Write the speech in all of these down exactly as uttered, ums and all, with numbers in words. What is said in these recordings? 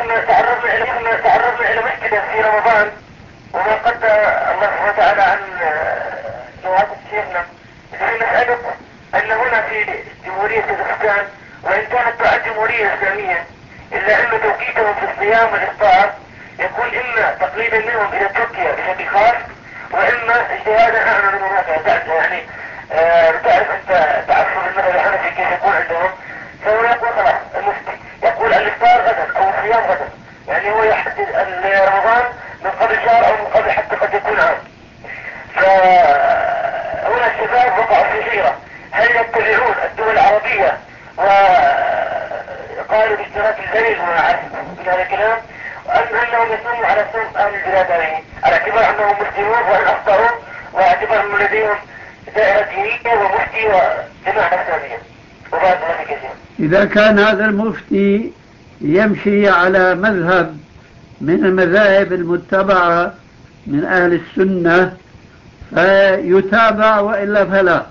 شيخنا تعرضنا إلى شيخنا تعرضنا إلى مشكلة في رمضان، وما قد الله سبحانه وتعالى عن جواب شيخنا. إذا نسألك أن هنا في جمهورية كازاخستان، وإن كانت تعد جمهورية إسلامية، إلا أن توقيتهم في الصيام والإفطار يكون إما تقليدا منهم إلى تركيا بشكل خاص، وإما اجتهادا أعلى من المنافع. يعني آه تعرف أنت تعرف المذهب الحنفي كيف يكون عندهم، فهو يقول خلاص المفتي يقول الإفطار غدا أو الصيام غدا، يعني هو يحدد رمضان من قبل شهر أو من قبل حتى قد يكون عام. فهنا الشباب وقعوا في حيرة، هل يتبعون الدول العربية وقالوا باشتراك الليل وما من هذا الكلام، أم أنهم يصوموا على صوم أهل البلاد هذه على اعتبار أنهم مسلمون وأن أفطروا، واعتبار أن لديهم دائرة دينية ومفتي وجماعة إسلامية وبعد ذلك كثير. إذا كان هذا المفتي يمشي على مذهب من المذاهب المتبعة من أهل السنة فيتابع، وإلا فلا.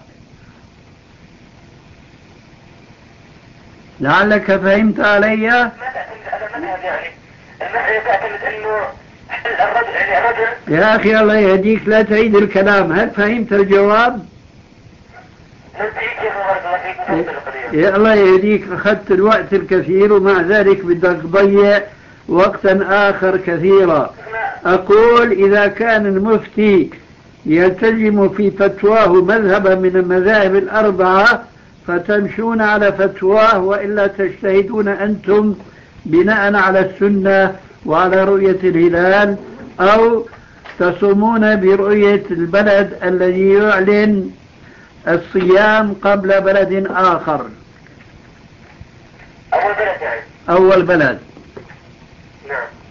لعلك فهمت علي؟ ما تعتمد على المذهب، يعني المذهب تعتمد أنه الرجل يعني الرجل. يا أخي الله يهديك لا تعيد الكلام. هل فهمت الجواب؟ يا الله يهديك أخذت الوقت الكثير ومع ذلك بدك تضيع وقتا آخر كثيرا. أقول إذا كان المفتي يلتزم في فتواه مذهبا من المذاهب الأربعة فتمشون على فتواه، وإلا تجتهدون أنتم بناء على السنة وعلى رؤية الهلال، أو تصومون برؤية البلد الذي يعلن الصيام قبل بلد آخر. أول بلد يعني. أول بلد. نعم.